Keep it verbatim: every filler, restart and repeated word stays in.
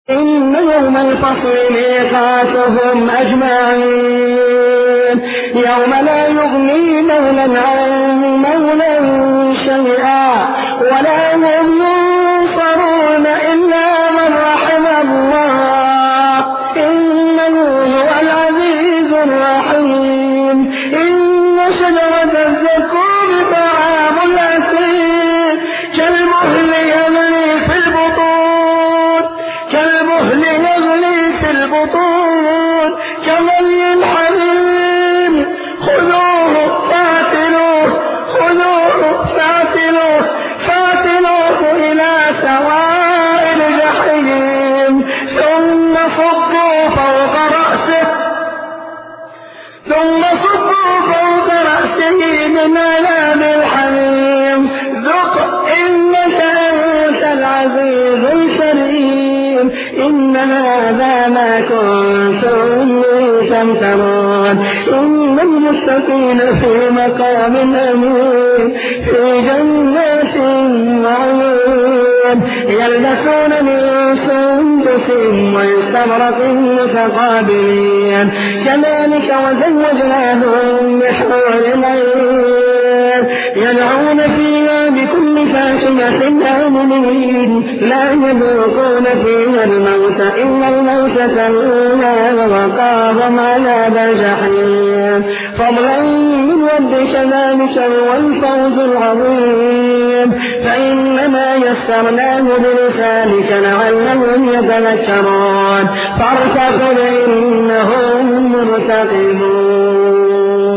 إن يوم الفصل ميقاتهم أجمعين يوم لا يغني مولى عن مولى شيئا ولا هم ينصرون إلا من رحم الله إنه هو العزيز الرحيم إن شجرة الزقوم طعام الأثيم كالمهل يغلي في البطون كالمهل يغلي في البطون كغلي الحميم خذوه فاعتلوه خذوه فاعتلوه فاعتلوه إلى سواء الجحيم ثم صبوا فوق رأسه ثم صبوا فوق رأسه من عذاب الحميم ذق إنك أنت العزيز الكريم إن هذا ما كنتم تمترون إن المتقين في مقام أمين في جنات وعيون يلبسون من سندس واستبرق متقابلين كذلك وزوجناهم بحور عين يدعون فيها بكل فاكهة آمنين لا يذوقون فيها الموت إلا الموتة الأولى ووقاهم عذاب الجحيم فضلا من ربك ذلك هو الفوز العظيم فإنما يسرناه بلسانك لعلهم يتذكرون فارتقب إنهم مرتقبون.